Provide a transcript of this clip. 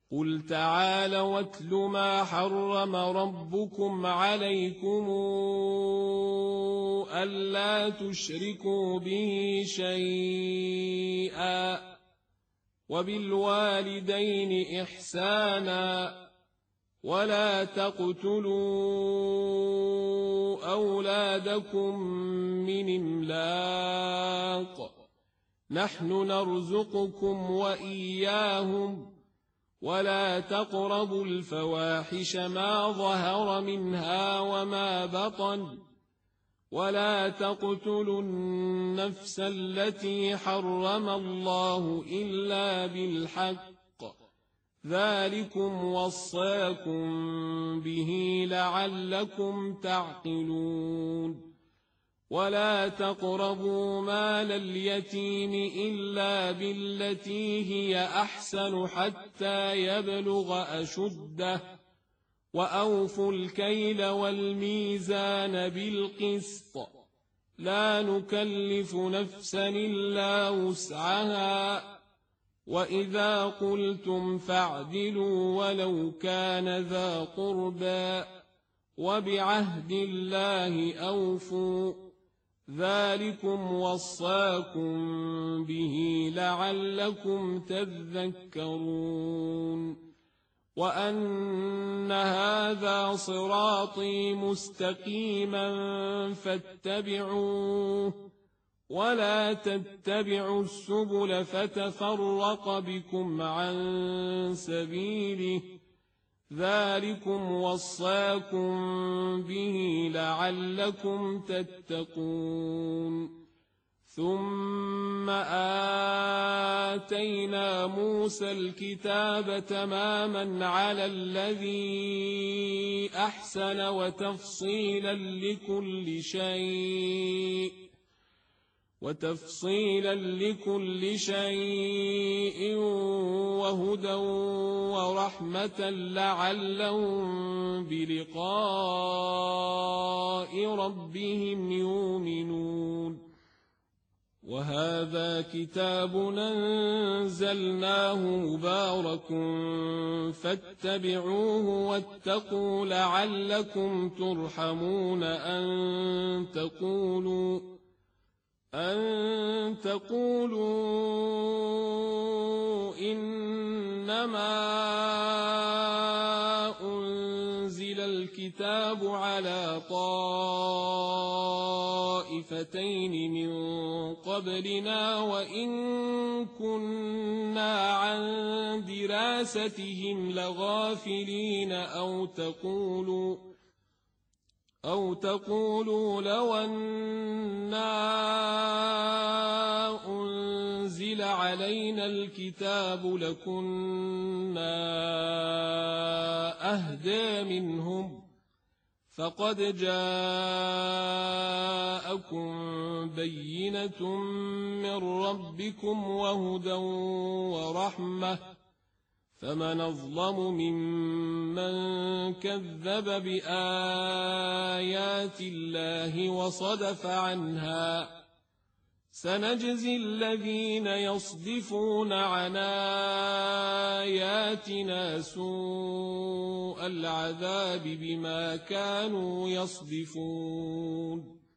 قل تعالوا واتل ما حرم ربكم عليكم ألا تشركوا به شيئا وبالوالدين إحسانا ولا تقتلوا أولادكم من إملاق نحن نرزقكم وإياهم ولا تقربوا الفواحش ما ظهر منها وما بطن ولا تقتلوا النفس التي حرم الله إلا بالحق ذلكم وصاكم به لعلكم تعقلون ولا تقربوا مال اليتيم إلا بالتي هي أحسن حتى يبلغ أشده وأوفوا الكيل والميزان بالقسط لا نكلف نفسا إلا وسعها وإذا قلتم فاعدلوا ولو كان ذا قربى وبعهد الله أوفوا ذلكم وصاكم به لعلكم تذكرون وأن هذا صراطي مستقيما فاتبعوه ولا تتبعوا السبل فتفرق بكم عن سبيله ذلكم وصاكم به لعلكم تتقون ثم آتينا موسى الكتاب تماما على الذي أحسن وتفصيلا لكل شيء وهدى ورحمة لعلهم بلقاء ربهم يؤمنون وهذا كتاب أنزلناه مبارك فاتبعوه واتقوا لعلكم ترحمون أن تقولوا إنما أنزل الكتاب على طائفتين من قبلنا وإن كنا عن دراستهم لغافلين أو تقولوا لو أنا أنزل علينا الكتاب لكنا أهدى منهم فقد جاءكم بينة من ربكم وهدى ورحمة فمن أظلم ممن كذب بآيات الله وصدف عنها سنجزي الذين يصدفون عن آياتنا سوء العذاب بما كانوا يصدفون